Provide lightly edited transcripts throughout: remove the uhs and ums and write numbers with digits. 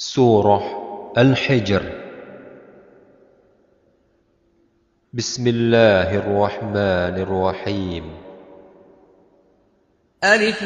Surah Al-Hijr. Bismillahirrahmanirrahim. Alif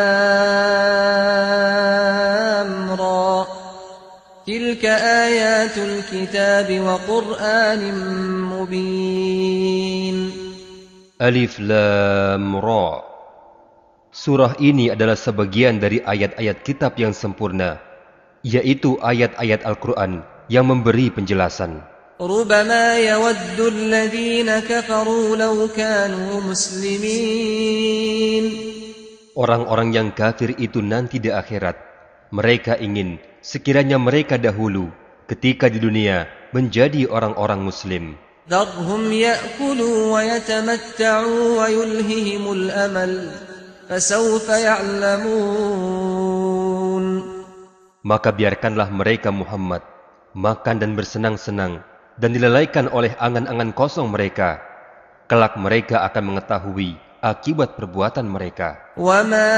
Lam Ra. Tilka ayatul kitab wa Qur'anin mubin. Alif Lam Ra. Surah ini adalah sebagian dari ayat-ayat kitab yang sempurna, yaitu ayat-ayat Al-Quran yang memberi penjelasan. Rubbama yawaddu alladhina kafaru law kanu muslimin. Orang-orang yang kafir itu nanti di akhirat, mereka ingin sekiranya mereka dahulu ketika di dunia menjadi orang-orang muslim. Dharhum ya'kulu wa yatamatta'u wa yulhihimul amal. Fasawfa ya'lamun. Maka biarkanlah mereka Muhammad makan dan bersenang-senang dan dilalaikan oleh angan-angan kosong mereka. Kelak mereka akan mengetahui akibat perbuatan mereka. وَمَا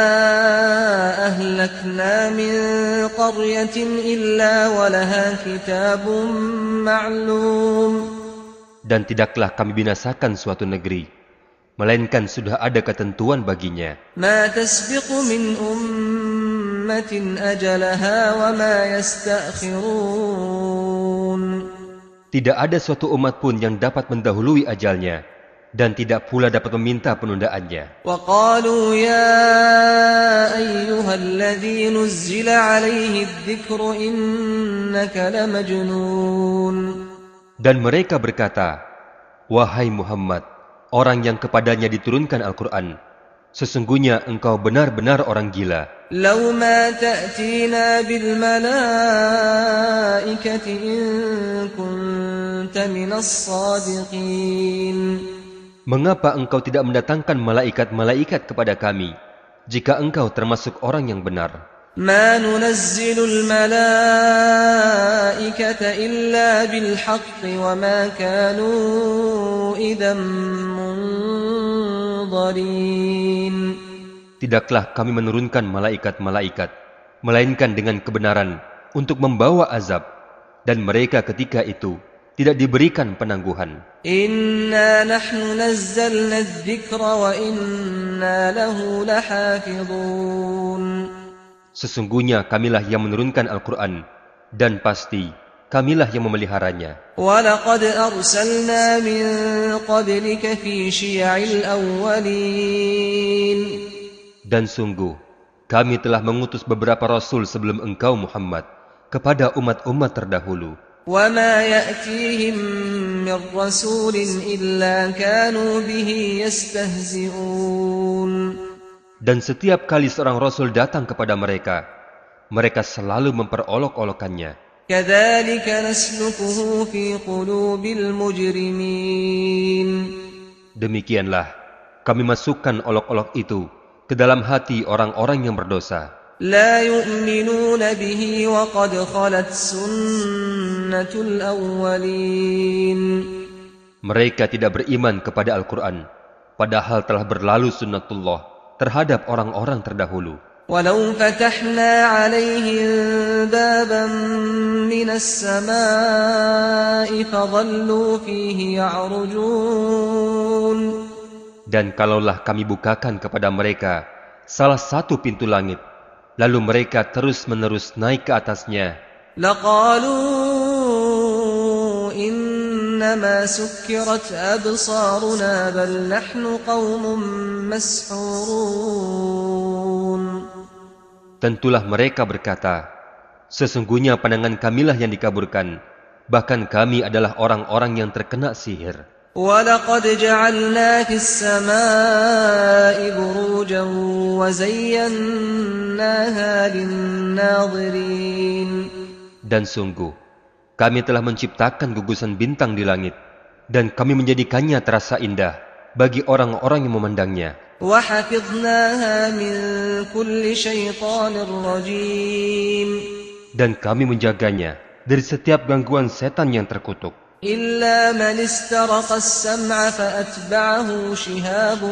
أَهْلَكْنَا مِنْ قَرْيَةٍ إِلَّا وَلَهَا كِتَابٌ مَعْلُومٌ. Dan tidaklah kami binasakan suatu negeri, melainkan sudah ada ketentuan baginya. مَا تَسْبِقُ مِنْ أُمَّةٍ أَجَلَهَا وَمَا يَسْتَأْخِرُونَ. Tidak ada suatu umat pun yang dapat mendahului ajalnya, dan tidak pula dapat meminta penundaannya. وَقَالُوا يَا أَيُّهَا الَّذِي نُزِّلَ عَلَيْهِ الذِّكْرُ إِنَّكَ لَمَجْنُونَ. Dan mereka berkata, "Wahai Muhammad, orang yang kepadanya diturunkan Al-Quran, sesungguhnya engkau benar-benar orang gila. لَوْ مَا تَأْتِينَا بِالْمَلَائِكَةِ إِن كُنتَ مِنَ الصَّادِقِينَ." Mengapa engkau tidak mendatangkan malaikat-malaikat kepada kami, jika engkau termasuk orang yang benar? مَا نُنَزِّلُ الْمَلَائِكَةَ إِلَّا بِالْحَقِّ وَمَا كَانُوا إِذًا مُنظَرِينَ. Tidaklah kami menurunkan malaikat-malaikat, melainkan dengan kebenaran untuk membawa azab, dan mereka ketika itu tidak diberikan penangguhan. إِنَّا نَحْنُ نَزَّلْنَا الذِّكْرَ وَإِنَّا لَهُ لَحَافِظُونَ. Sesungguhnya kamilah yang menurunkan Al-Quran, dan pasti kamilah yang memeliharanya. وَلَقَدْ أَرْسَلْنَا مِنْ قَبْلِكَ فِي شِيَعِ الْأَوَّلِينَ. Dan sungguh, kami telah mengutus beberapa rasul sebelum engkau Muhammad kepada umat-umat terdahulu. وَمَا يَأْتِيهِمْ مِنْ رَسُولٍ إِلَّا كَانُوا بِهِ يَسْتَهْزِئُونَ. Dan setiap kali seorang rasul datang kepada mereka, mereka selalu memperolok-olokannya. كَذَلِكَ نَسْلُكُهُ فِي قُلُوبِ الْمُجْرِمِينَ. Demikianlah kami masukkan olok-olok itu ke dalam hati orang-orang yang berdosa. لَا يُؤْمِنُونَ بِهِ وَقَدْ خَلَتْ سُنَّةُ الْأَوَّلِينَ. Mereka tidak beriman kepada Al-Quran, padahal telah berlalu sunnatullah terhadap orang-orang terdahulu. وَلَوْ فَتَحْنَا عَلَيْهِمْ بَابًا مِنَ السَّمَاءِ فَظَلُّوا فِيهِ يَعْرُجُونَ. Dan kalaulah kami bukakan kepada mereka salah satu pintu langit, lalu mereka terus-menerus naik ke atasnya, لَقَالُوا إِنَّمَا سُكِّرَتْ أَبْصَارُنَا بَلْ نَحْنُ قَوْمٌ مَسْحُورُونَ. tentulah mereka berkata, "Sesungguhnya pandangan kamilah yang dikaburkan, bahkan kami adalah orang-orang yang terkena sihir." وَلَقَدْ جَعَلْنَا فِي السَّمَاءِ بُرُوجًا وَزَيَّنَّاهَا لِلنَّاظِرِينَ. Dan sungguh, kami telah menciptakan gugusan bintang di langit, dan kami menjadikannya terasa indah bagi orang-orang yang memandangnya. وَحَفِظْنَاهَا مِنْ كُلِّ شَيْطَانٍ رَجِيمٍ. Dan kami menjaganya dari setiap gangguan setan yang terkutuk. إِلَّا مَنِ اسْتَرَقَ السَّمْعَ فَأَتْبَعَهُ شِهَابٌ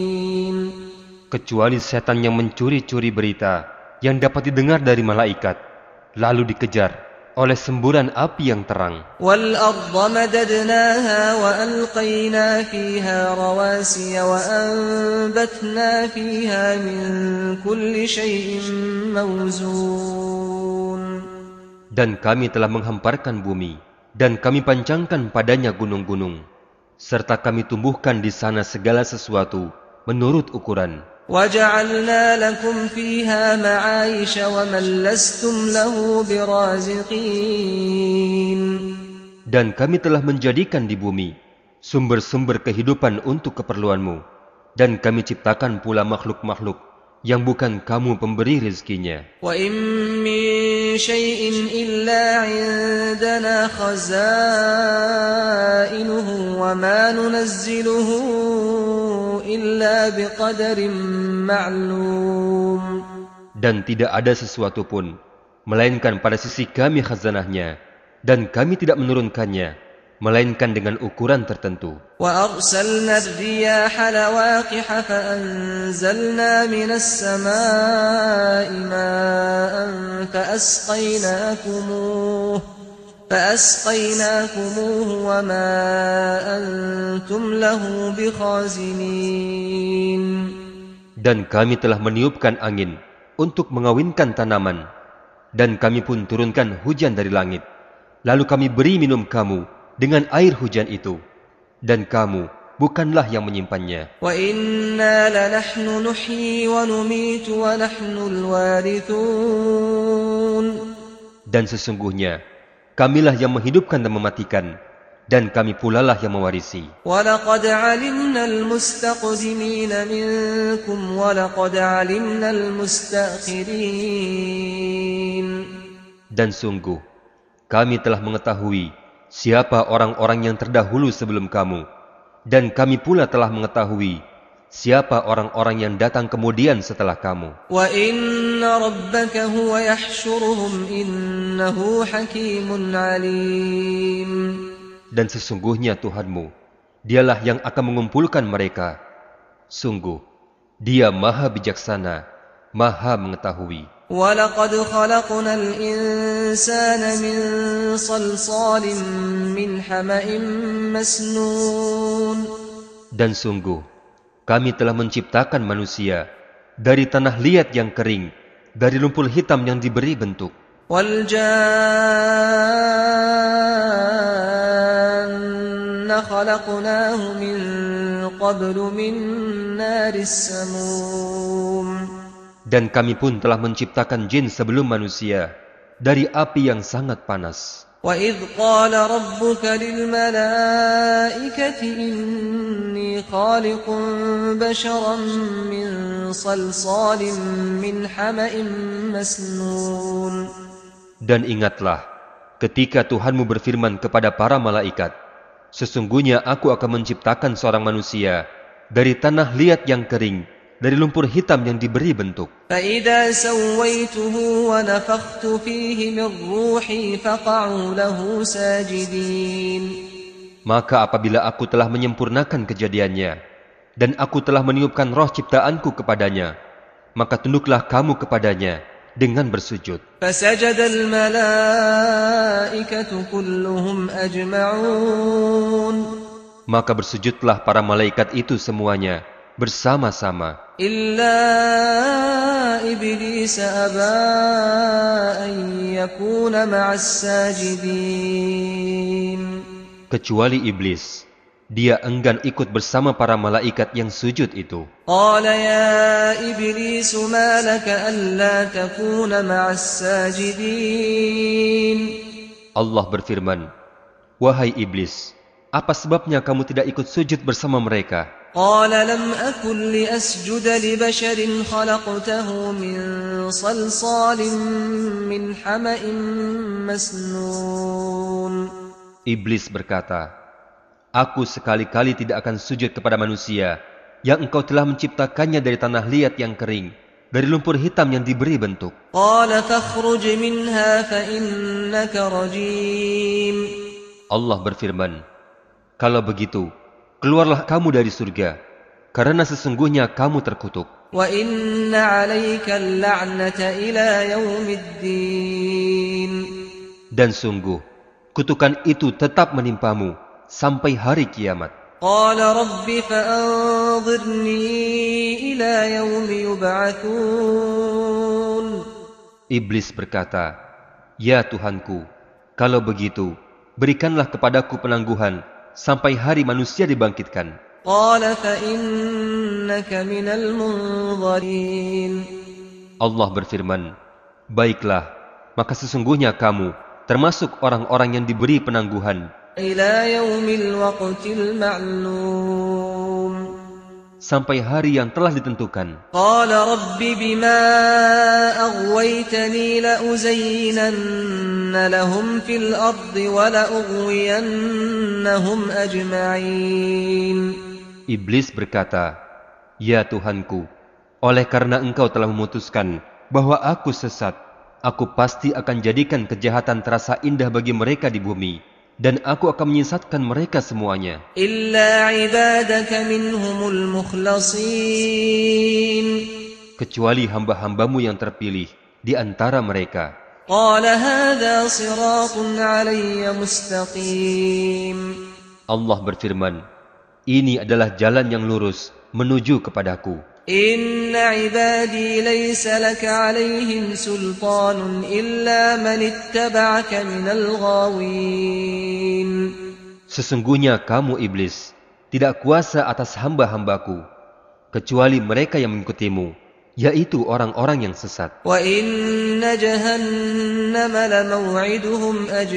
مُبِينٌ. Kecuali setan yang mencuri-curi berita yang dapat didengar dari malaikat, lalu dikejar oleh semburan api yang terang. وَالْأَرْضَ مَدَدْنَاهَا وَأَلْقَيْنَا فِيهَا رَوَاسِيَ وَأَنبَتْنَا فِيهَا مِنْ كُلِّ شَيْءٍ مَوْزُونٍ. Dan kami telah menghamparkan bumi, dan kami pancangkan padanya gunung-gunung, serta kami tumbuhkan di sana segala sesuatu menurut ukuran. وَجَعَلْنَا لَكُمْ فِيهَا مَعَايِشَ وَمَنْ لَسْتُمْ لَهُ بِرَازِقِينَ. Dan kami telah menjadikan di bumi sumber-sumber kehidupan untuk keperluanmu, dan kami ciptakan pula makhluk-makhluk yang bukan kamu pemberi rezekinya. وَإِن مِّن شَيْءٍ إِلَّا عِندَنَا خَزَائِنُهُ وَمَا نُنَزِّلُهُ إِلَّا بِقَدَرٍ مَّعْلُومٍ. Dan tidak ada sesuatu pun melainkan pada sisi kami khazanahnya, dan kami tidak menurunkannya melainkan dengan ukuran tertentu. وَأَرْسَلْنَا الرِّيَاحَ لَوَاقِحَ فَأَنزَلْنَا مِنَ السَّمَاءِ مَاءً فَأَسْقَيْنَاكُمُوهُ وَمَا أَنْتُمْ لَهُ بِخَازِنِينَ. Dan kami telah meniupkan angin untuk mengawinkan tanaman, dan kami pun turunkan hujan dari langit, lalu kami beri minum kamu dengan air hujan itu, dan kamu bukanlah yang menyimpannya. وَإِنَّا لَنَحْنُ نُحْيِي وَنُمِيتُ وَنَحْنُ الْوَارِثُونَ. Dan sesungguhnya kamilah yang menghidupkan dan mematikan, dan kami pulalah yang mewarisi. وَلَقَدْ عَلِمْنَا الْمُسْتَقْدِمِينَ مِنْكُمْ وَلَقَدْ عَلِمْنَا الْمُسْتَأْخِرِينَ. Dan sungguh kami telah mengetahui siapa orang-orang yang terdahulu sebelum kamu, dan kami pula telah mengetahui siapa orang-orang yang datang kemudian setelah kamu. وَإِنَّ رَبَّكَ هُوَ يَحْشُرُهُمْ إِنَّهُ حَكِيمٌ عَلِيمٌ. Dan sesungguhnya Tuhanmu, dialah yang akan mengumpulkan mereka. Sungguh, Dia Maha Bijaksana, Maha Mengetahui. وَلَقَدْ خَلَقْنَا الْإِنسَانَ مِنْ صَلْصَالٍ مِنْ حَمَإٍ مَسْنُونٍ. Dan sungguh, kami telah menciptakan manusia dari tanah liat yang kering, dari lumpur hitam yang diberi bentuk. وَالْجَانَّ خَلَقْنَاهُ مِنْ قَبْلُ مِنْ نَارِ السَّمُومِ. Dan kami pun telah menciptakan jin sebelum manusia dari api yang sangat panas. وَإِذْ قَالَ رَبُّكَ لِلْمَلَائِكَةِ إِنِّي خَالِقٌ بَشَرًا مِّن صَلْصَالٍ مِّنْ حَمَإٍ مَسْنُونٍ. Dan ingatlah ketika Tuhanmu berfirman kepada para malaikat, sesungguhnya aku akan menciptakan seorang manusia dari tanah liat yang kering, dari lumpur hitam yang diberi bentuk. فَإِذَا سَوَّيْتُهُ وَنَفَخْتُ فِيهِ مِنْ رُوحِي فَقَعُوا لَهُ سَاجِدِينَ. Maka apabila aku telah menyempurnakan kejadiannya, dan aku telah meniupkan roh ciptaanku kepadanya, maka tunduklah kamu kepadanya dengan bersujud. فَسَجَدَ الْمَلَائِكَةُ كُلُّهُمْ أَجْمَعُونَ. Maka bersujudlah para malaikat itu semuanya bersama-sama, إِلَّا إِبْلِيسَ أَبَى أَنْ يَكُونَ مَعَ السَّاجِدِينَ. kecuali iblis. Dia enggan ikut bersama para malaikat yang sujud itu. قَالَ يَا إِبْلِيسُ مَا لَكَ أَلَّا تَكُونَ مَعَ السَّاجِدِينَ. Allah berfirman, "Wahai iblis, apa sebabnya kamu tidak ikut sujud bersama mereka?" قَالَ لَمْ أَكُنْ لِأَسْجُدَ لِبَشَرٍ خَلَقْتَهُ مِنْ صَلْصَالٍ مِّنْ حَمَإٍ مَسْنُونٍ. Iblis berkata, "Aku sekali-kali tidak akan sujud kepada manusia yang engkau telah menciptakannya dari tanah liat yang kering, dari lumpur hitam yang diberi bentuk." قَالَ فَاخْرُجْ مِنْهَا فَإِنَّكَ رَجِيمٌ. Allah berfirman, "Kalau begitu, keluarlah kamu dari surga. karena sesungguhnya kamu terkutuk. وَإِنَّ عَلَيْكَ اللَّعْنَةَ إِلَى يَوْمِ الدِّينِ Dan sungguh, kutukan itu tetap menimpamu sampai hari kiamat. قَالَ رَبِّ فَأَنظِرْنِي إِلَى يَوْمِ يُبْعَثُونَ Iblis berkata, "Ya Tuhanku, kalau begitu, berikanlah kepadaku penangguhan sampai hari manusia dibangkitkan." قَالَ فَإِنَّكَ مِنَ الْمُنظَرِينَ Allah berfirman, "Baiklah, maka sesungguhnya kamu termasuk orang-orang yang diberi penangguhan إِلَى يَوْمِ الْوَقْتِ الْمَعْلُومِ sampai hari yang telah ditentukan." قَالَ رَبِّ بِمَا أَغْوَيْتَنِي لَأُزَيِّنَنَّ لَهُمْ فِي الْأَرْضِ وَلَأُغْوِيَنَّهُمْ أَجْمَعِينَ Iblis berkata, "Ya Tuhanku, oleh karena Engkau telah memutuskan bahwa aku sesat, aku pasti akan jadikan kejahatan terasa indah bagi mereka di bumi, dan aku akan menyesatkan mereka semuanya, إِلَّا عِبَادَكَ مِنْهُمُ الْمُخْلَصِينَ kecuali hamba-hambamu yang terpilih di antara mereka." قَالَ هَذَا صِرَاطٌ عَلَيَّ مُسْتَقِيمٌ Allah berfirman, "Ini adalah jalan yang lurus menuju kepadaku. إِنَّ عِبَادِي لَيْسَ لَكَ عَلَيْهِمْ سُلْطَانٌ إِلَّا مَنِ اتَّبَعَكَ مِنَ الْغَاوِينَ Sesungguhnya kamu iblis tidak kuasa atas hamba-hambaku, kecuali mereka yang mengikutimu, yaitu orang-orang yang sesat. وَإِنَّ جَهَنَّمَ لَمَوْعِدُهُمْ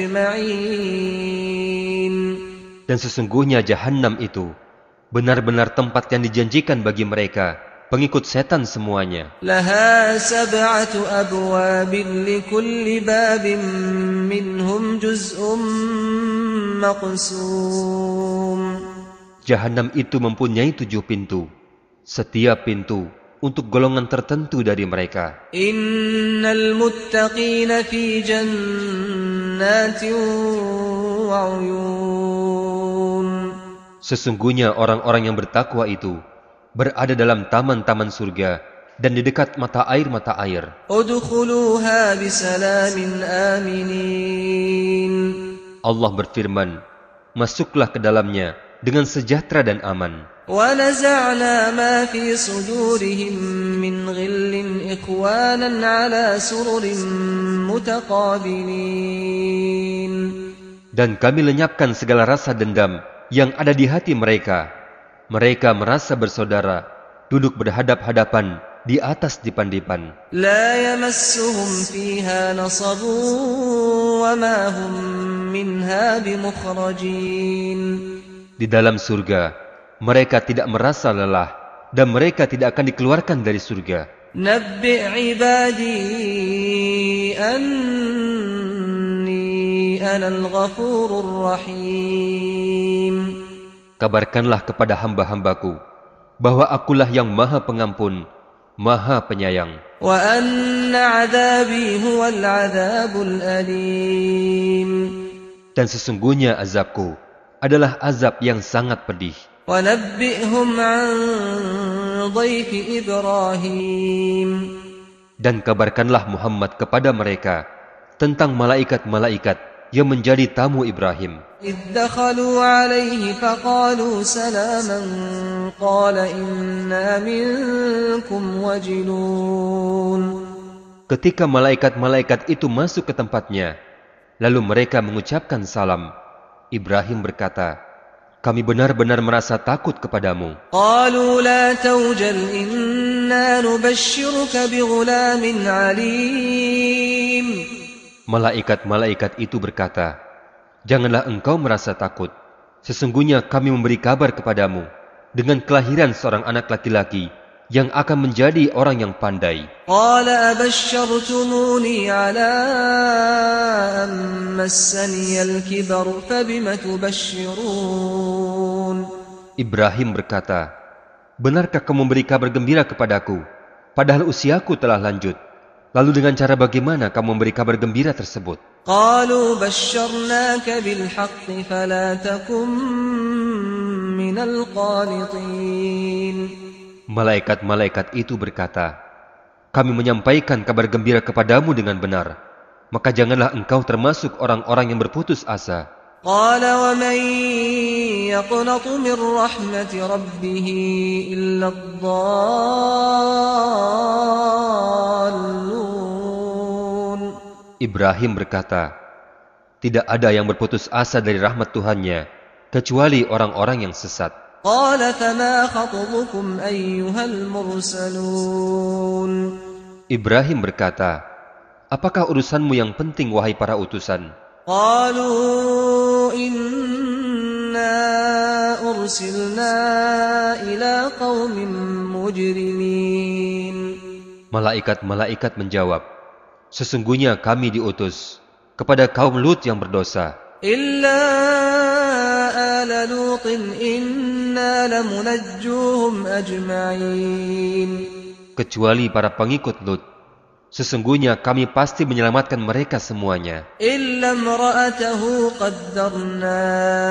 أَجْمَعِينَ Dan sesungguhnya Jahannam itu benar-benar tempat yang dijanjikan bagi mereka, pengikut setan semuanya. لَهَا 7 أَبْوَابٍ لِكُلِّ بَابٍ مِّنْهُمْ جُزْءٌ مَّقْسُومٌ Jahannam itu mempunyai 7 pintu, setiap pintu untuk golongan tertentu dari mereka. إِنَّ الْمُتَّقِينَ فِي جَنَّاتٍ وَعُيُونٍ Sesungguhnya orang-orang yang bertakwa itu berada dalam taman-taman surga dan di dekat mata air. ادخلوها بسلام آمنين Allah berfirman, "Masuklah ke dalamnya dengan sejahtera dan aman." ونزعنا ما في صدورهم من غل إخوانا على سرر متقابلين Dan kami lenyapkan segala rasa dendam yang ada di hati mereka. Mereka merasa bersaudara, duduk berhadap-hadapan di atas dipan-dipan. لا يمسهم فيها نصب وما هم منها بمخرجين Di dalam surga, mereka tidak merasa lelah dan mereka tidak akan dikeluarkan dari surga. نبئ عبادي أني أنا الغفور الرحيم Kabarkanlah kepada hamba-hambaku bahwa akulah yang maha pengampun, maha penyayang. وأن عذابي هو العذاب الأليم Dan sesungguhnya azabku adalah azab yang sangat pedih. ونبئهم عن ضيف إبراهيم Dan kabarkanlah Muhammad kepada mereka tentang malaikat-malaikat yang menjadi tamu Ibrahim. إذ دخلوا عليه فقالوا سلاما قال إنا منكم وجلون Ketika malaikat-malaikat itu masuk ke tempatnya, lalu mereka mengucapkan salam. Ibrahim berkata, "Kami benar-benar merasa takut kepadamu." قالوا لا توجل إنا نبشرك بغلام عليم Malaikat-malaikat itu berkata, "Janganlah engkau merasa takut. Sesungguhnya kami memberi kabar kepadamu dengan kelahiran seorang anak laki-laki yang akan menjadi orang yang pandai." قال أبشرتموني على أن مسني الكبر فبم تبشرون Ibrahim berkata, "Benarkah kamu memberi kabar gembira kepadaku, padahal usiaku telah lanjut? Lalu dengan cara bagaimana kamu memberi kabar gembira tersebut?" قالوا بشرناك بالحق فلا تكن من القانطين. Malaikat-malaikat itu berkata, kami menyampaikan kabar gembira kepadamu dengan benar, maka janganlah engkau termasuk orang-orang yang berputus asa. قال ومن يقنط من رحمة ربه إلا الضالون. Ibrahim berkata, tidak ada yang berputus asa dari rahmat Tuhannya, kecuali orang-orang yang sesat. قال فما خطبكم أيها المرسلون. Ibrahim berkata, apakah urusanmu yang penting wahai para utusan? قالوا إنا أرسلنا إلى قوم مجرمين. Malaikat-malaikat menjawab, sesungguhnya kami diutus kepada kaum Lut yang berdosa. إلا آل لوط إنا لمنجوهم أجمعين. Kecuali para pengikut Lut, sesungguhnya kami pasti menyelamatkan mereka semuanya. إلا امرأته قدرنا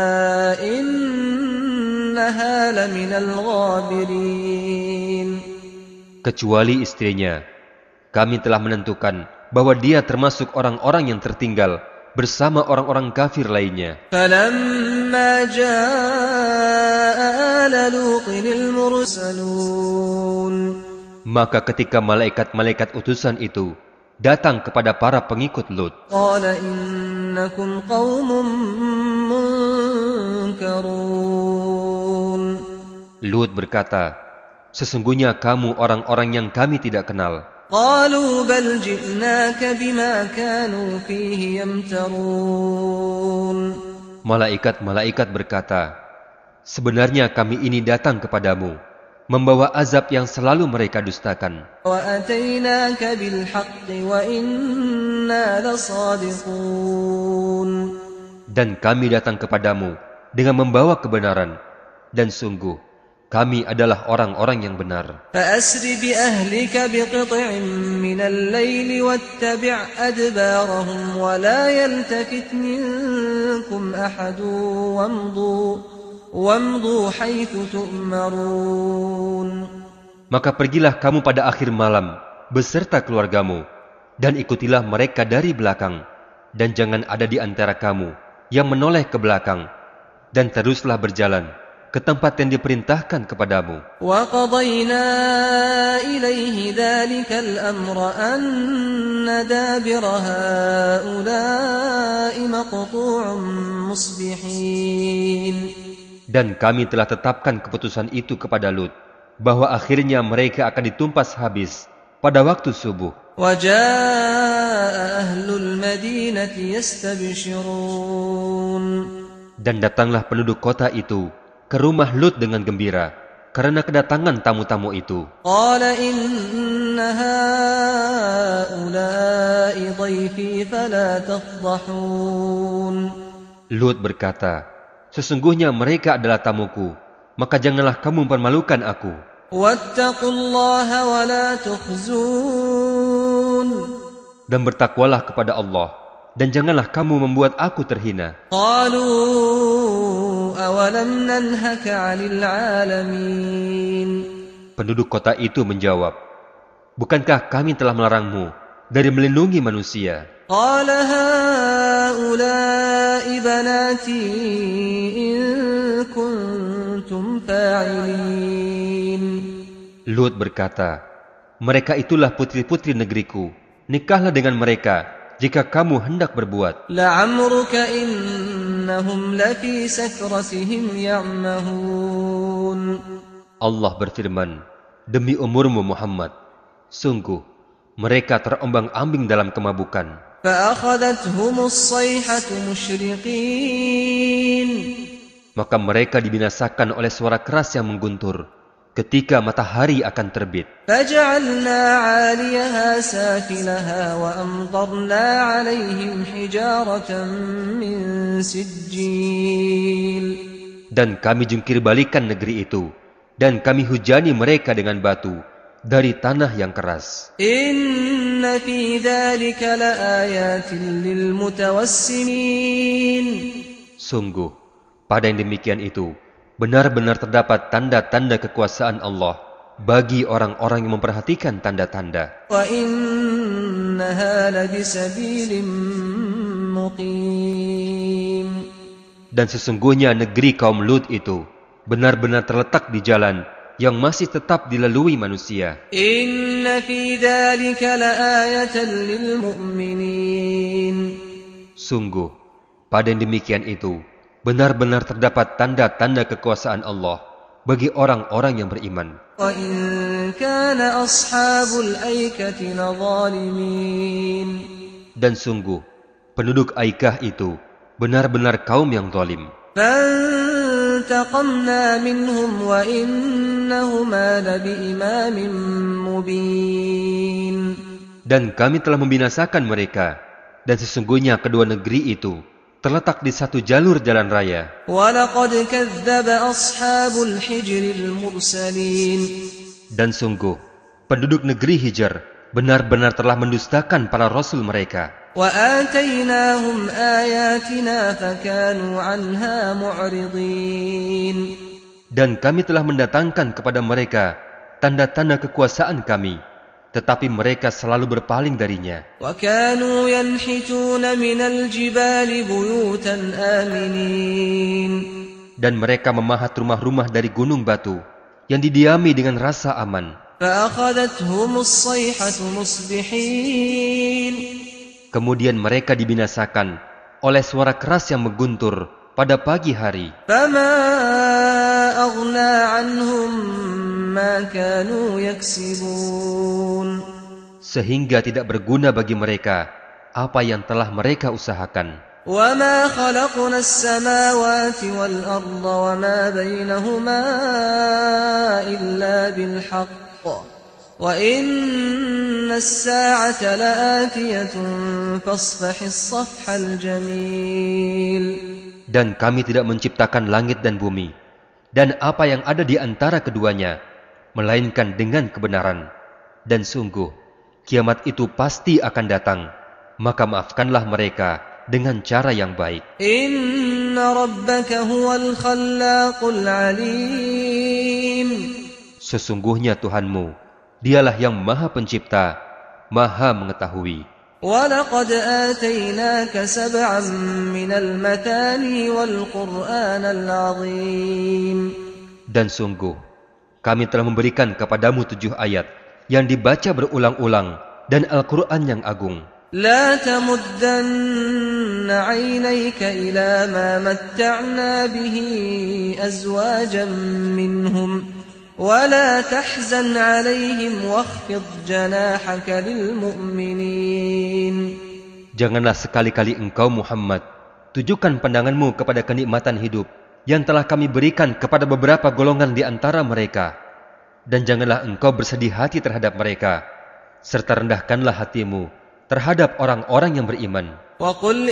إنها لمن الغابرين. Kecuali istrinya, kami telah menentukan bahwa dia termasuk orang-orang yang tertinggal bersama orang-orang kafir lainnya. فلما جاء آل لوط المرسلون. Maka ketika malaikat-malaikat utusan itu datang kepada para pengikut Lut, قال إنكم قوم منكرون. Lut berkata, sesungguhnya kamu orang-orang yang kami tidak kenal. قالوا بل جئناك بما كانوا فيه يمترون. Malaikat-malaikat berkata, sebenarnya kami ini datang kepadamu membawa azab yang selalu mereka dustakan. وأتيناك بالحق وإنا لصادقون. Dan kami datang kepadamu dengan membawa kebenaran, dan sungguh kami adalah orang-orang yang benar. فأسر بأهلك بقطع من الليل واتبع أدبارهم ولا يلتفت منكم أحد وامضوا حيث تؤمرون. Maka pergilah kamu pada akhir malam beserta keluargamu, dan ikutilah mereka dari belakang, dan jangan ada di antara kamu yang menoleh ke belakang, dan teruslah berjalan ke tempat yang diperintahkan kepadamu. وَقَضَيْنَا إِلَيْهِ ذَلِكَ الْأَمْرَ أَنَّ دَابِرَ هَؤُلَاءِ مَقْطُوعٌ مُصْبِحِينَ. Dan kami telah tetapkan keputusan itu kepada Lut, bahwa akhirnya mereka akan ditumpas habis pada waktu subuh. وَجَاءَ أَهْلُ الْمَدِينَةِ يَسْتَبْشِرُونَ. Dan datanglah penduduk kota itu ke rumah Lut dengan gembira karena kedatangan tamu-tamu itu. قَالَ إِنَّ هَؤُلَاءِ ضَيْفِي فَلَا تَفْضَحُونَ. Lut berkata, sesungguhnya mereka adalah tamuku, maka janganlah kamu mempermalukan aku. وَاتَّقُوا اللَّهَ وَلَا تُخْزُونِ. Dan bertakwalah kepada Allah, dan janganlah kamu membuat aku terhina. قَالُوا أَوَلَمْ نَنْهَكَ عَنِ الْعَالَمِينَ. Penduduk kota itu menjawab, bukankah kami telah melarangmu dari melindungi manusia? قَالَ هَؤُلَاءِ بَنَاتِي إِن كُنتُمْ فَاعِلِينَ. Lut berkata, mereka itulah putri-putri negeriku, nikahlah dengan mereka jika kamu hendak berbuat. لَعَمْرُكَ إِنَّهُمْ لَفِي سَكْرَتِهِمْ يَعْمَهُونَ. Allah berfirman, demi umurmu Muhammad, sungguh mereka terombang-ambing dalam kemabukan. فَأَخَذَتْهُمُ الصَّيْحَةُ مُشْرِقِينَ. Maka mereka dibinasakan oleh suara keras yang mengguntur ketika matahari akan terbit. فَجَعَلْنَا عَالِيَهَا سَافِلَهَا وَأَمْطَرْنَا عَلَيْهِمْ حِجَارَةً مِّن سِجِّيلٍ. Dan kami jungkir balikan negeri itu, dan kami hujani mereka dengan batu dari tanah yang keras. إِنَّ فِي ذَلِكَ لَآيَاتٍ لِلْمُتَوَسِّمِينَ. Sungguh, pada yang demikian itu, benar-benar terdapat tanda-tanda kekuasaan Allah bagi orang-orang yang memperhatikan tanda-tanda. وَإِنَّهَا لَبِسَبِيلٍ مُقِيمٍ. Dan sesungguhnya negeri kaum Lut itu benar-benar terletak di jalan yang masih tetap dilalui manusia. إِنَّ فِي ذَلِكَ لَآيَةً لِلْمُؤْمِنِينَ. Sungguh, pada yang demikian itu benar-benar terdapat tanda-tanda kekuasaan Allah bagi orang-orang yang beriman. وَإِنْ كَانَ أَصْحَابُ الْأَيْكَةِ لَظَالِمِينَ. Dan sungguh, penduduk Aikah itu benar-benar kaum yang zalim. فَانْتَقَمْنَا مِنْهُمْ وَإِنَّهُمَا لَبِإِمَامٍ مُبِينٍ. Dan kami telah membinasakan mereka, dan sesungguhnya kedua negeri itu terletak di satu jalur jalan raya. وَلَقَدْ كَذَّبَ أَصْحَابُ الْحِجْرِ الْمُرْسَلِينَ. Dan sungguh, penduduk negeri Hijr benar-benar telah mendustakan para rasul mereka. وَآتَيْنَاهُمْ آيَاتِنَا فَكَانُوا عَنْهَا مُعْرِضِينَ. Dan kami telah mendatangkan kepada mereka tanda-tanda kekuasaan kami, tetapi mereka selalu berpaling darinya. وَكَانُوا يَنْحِتُونَ مِنَ الْجِبَالِ بُيُوتًا آمِنِينَ. Dan mereka memahat rumah-rumah dari gunung batu yang didiami dengan rasa aman. فَأَخَذَتْهُمُ الصَّيْحَةُ مُصْبِحِينَ. Kemudian mereka dibinasakan oleh suara keras yang mengguntur pada pagi hari. فَمَا أَغْنَى عَنْهُمْ مَا كَانُوا يَكْسِبُونَ. Sehingga tidak berguna bagi mereka apa yang telah mereka usahakan. وَمَا خَلَقْنَا السَّمَاوَاتِ وَالْأَرْضَ وَمَا بَيْنَهُمَا إِلَّا بِالْحَقِّ وَإِنَّ السَّاعَةَ لَآتِيَةٌ فَاصْفَحِ الصَّفْحَ الْجَمِيلَ. Dan kami tidak menciptakan langit dan bumi, dan apa yang ada di antara keduanya, melainkan dengan kebenaran. Dan sungguh, kiamat itu pasti akan datang, maka maafkanlah mereka dengan cara yang baik. Inna rabbaka huwal khallaqul alim. Sesungguhnya Tuhanmu, dialah yang maha pencipta, maha mengetahui. وَلَقَدْ آتَيْنَاكَ سَبْعًا مِنَ الْمَثَانِي وَالْقُرْآنَ الْعَظِيمَ. Dan sungguh, kami telah memberikan kepadamu 7 ayat yang dibaca berulang-ulang dan Al-Quran yang agung. لا تمدن عينيك إلى ما متعنا به أزواجا منهم ولا تحزن عليهم واخفض جناحك للمؤمنين. Janganlah sekali-kali engkau Muhammad tujukan pandanganmu kepada kenikmatan hidup yang telah kami berikan kepada beberapa golongan di antara mereka, dan janganlah engkau bersedih hati terhadap mereka, serta rendahkanlah hatimu terhadap orang-orang yang beriman. وَقُلْ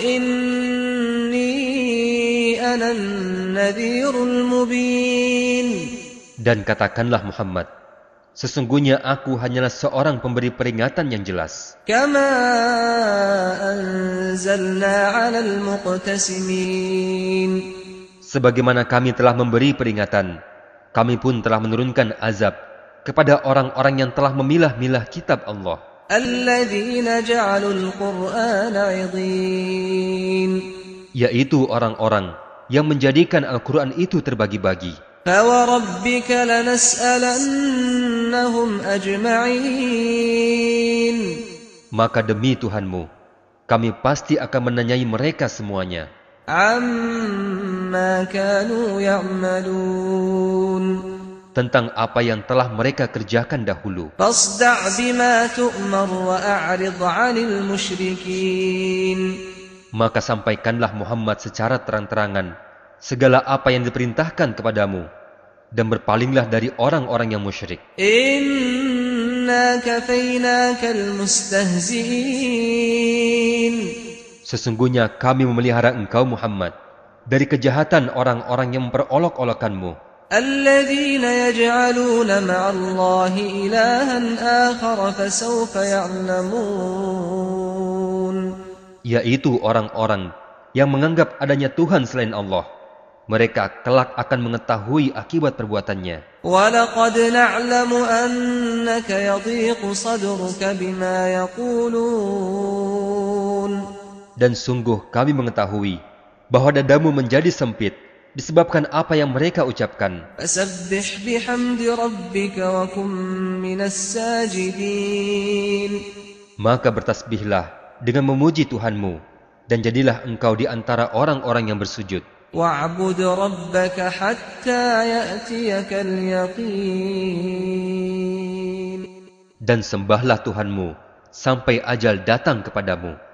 إِنِّي أَنَا النَّذِيرُ الْمُبِينُ. Dan katakanlah Muhammad, sesungguhnya aku hanyalah seorang pemberi peringatan yang jelas. كَمَا أَنزَلْنَا عَلَى الْمُقْتَسِمِينَ. Sebagaimana kami telah memberi peringatan, kami pun telah menurunkan azab kepada orang-orang yang telah memilah-milah kitab Allah. الَّذِينَ جَعَلُوا الْقُرْآنَ عِضِينَ. Yaitu orang-orang yang menjadikan Al-Quran itu terbagi-bagi. فَوَرَبِّكَ لَنَسْأَلَنَّهُمْ أَجْمَعِينَ. Maka demi Tuhanmu, kami pasti akan menanyai mereka semuanya. عَمَّا كَانُوا يَعْمَلُونَ. Tentang apa yang telah mereka kerjakan dahulu. فَاصْدَعْ بِمَا تُؤْمَرُ وَأَعْرِضْ عَنِ الْمُشْرِكِينَ. Maka sampaikanlah Muhammad secara terang-terangan segala apa yang diperintahkan kepadamu, dan berpalinglah dari orang-orang yang musyrik. إِنَّا كَفَيْنَاكَ الْمُسْتَهْزِئِينَ. Sesungguhnya kami memelihara engkau Muhammad dari kejahatan orang-orang yang memperolok-olokanmu. الَّذِينَ يَجْعَلُونَ مَعَ اللَّهِ إِلَٰهًا آخَرَ فَسَوْفَ يَعْلَمُونَ. Yaitu orang-orang yang menganggap adanya Tuhan selain Allah, Mereka kelak akan mengetahui akibat perbuatannya. وَلَقَدْ نَعْلَمُ أَنَّكَ يَضِيقُ صَدْرُكَ بِمَا يَقُولُونَ. Dan sungguh kami mengetahui bahwa dadamu menjadi sempit disebabkan apa yang mereka ucapkan. فَسَبِّحْ بِحَمْدِ رَبِّكَ وَكُن مِّنَ السَّاجِدِينَ. Maka bertasbihlah dengan memuji Tuhanmu dan jadilah engkau di antara orang-orang yang bersujud. وَاعْبُدْ رَبَّكَ حَتَّى يَأْتِيَكَ الْيَقِينُ. Dan sembahlah Tuhanmu sampai ajal datang kepadamu.